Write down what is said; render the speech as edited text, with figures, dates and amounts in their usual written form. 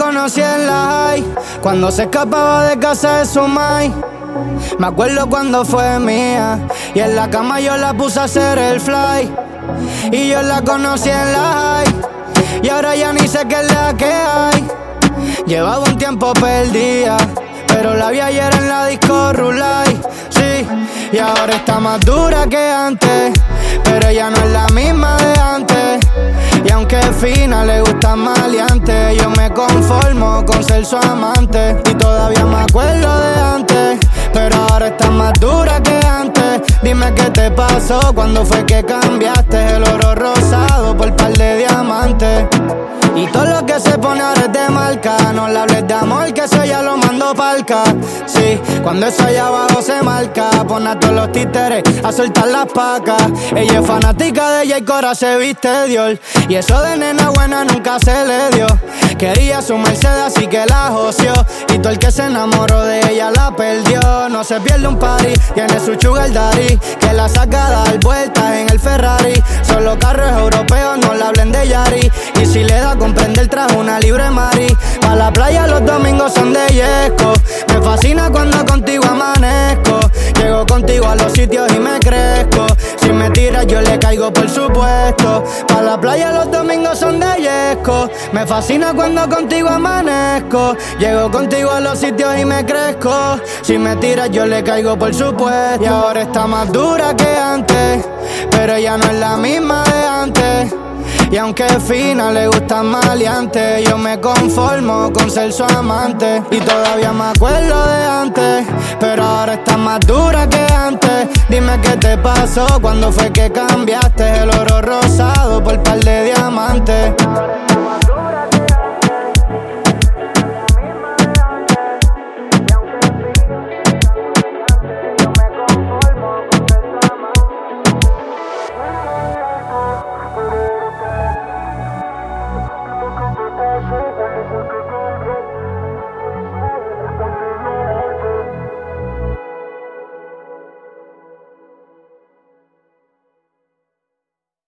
conocí en la high, cuando se escapaba de casa de su mai. Me acuerdo cuando fue mía, y en la cama yo la puse a hacer el fly. Y yo la conocí en la high, y ahora ya ni sé qué es la que hay. Llevaba un tiempo perdida, pero la vi ayer en la disco Rulay. Sí, y ahora está más dura que antes, pero ella no es la misma de antes. Y aunque es fina, le gusta maleante, yo me conformo con ser su amante. Y todavía me acuerdo de antes, pero ahora está más dura que antes. Dime qué te pasó, cuando fue que cambiaste el oro rosado por par de diamantes. Y todo lo que se pone ahora es de marca. No le hables de amor, que eso ya lo mando palca. Sí, cuando eso allá abajo se marca, pon a todos los títeres a soltar las pacas. Ella es fanática de ella y Cora se viste Dior, y eso de nena buena nunca se le dio. Quería su Mercedes así que la joció, y todo el que se enamoró de ella la perdió. No se pierde un party, tiene su sugar daddy, que la saca a dar vueltas en el Ferrari. Solo carros europeos, no le hablen de Yari. Y si le da comprender, trajo una libre mari. Pa' la playa los domingos son de yesco. Me fascina cuando contigo amanezco. Llego contigo a los sitios y me crezco. Si me tiras yo le caigo por supuesto. Pa' la playa los domingos son de yesco. Me fascina cuando contigo amanezco. Llego contigo a los sitios y me crezco. Si me tiras yo le caigo por supuesto. Y ahora está más dura que antes, pero ella no es la misma de antes. Y aunque es fina, le gusta maleante, yo me conformo con ser su amante. Y todavía me acuerdo de antes, pero ahora está más dura que antes. Dime qué te pasó, cuando fue que cambiaste el oro rosado por par de diamantes.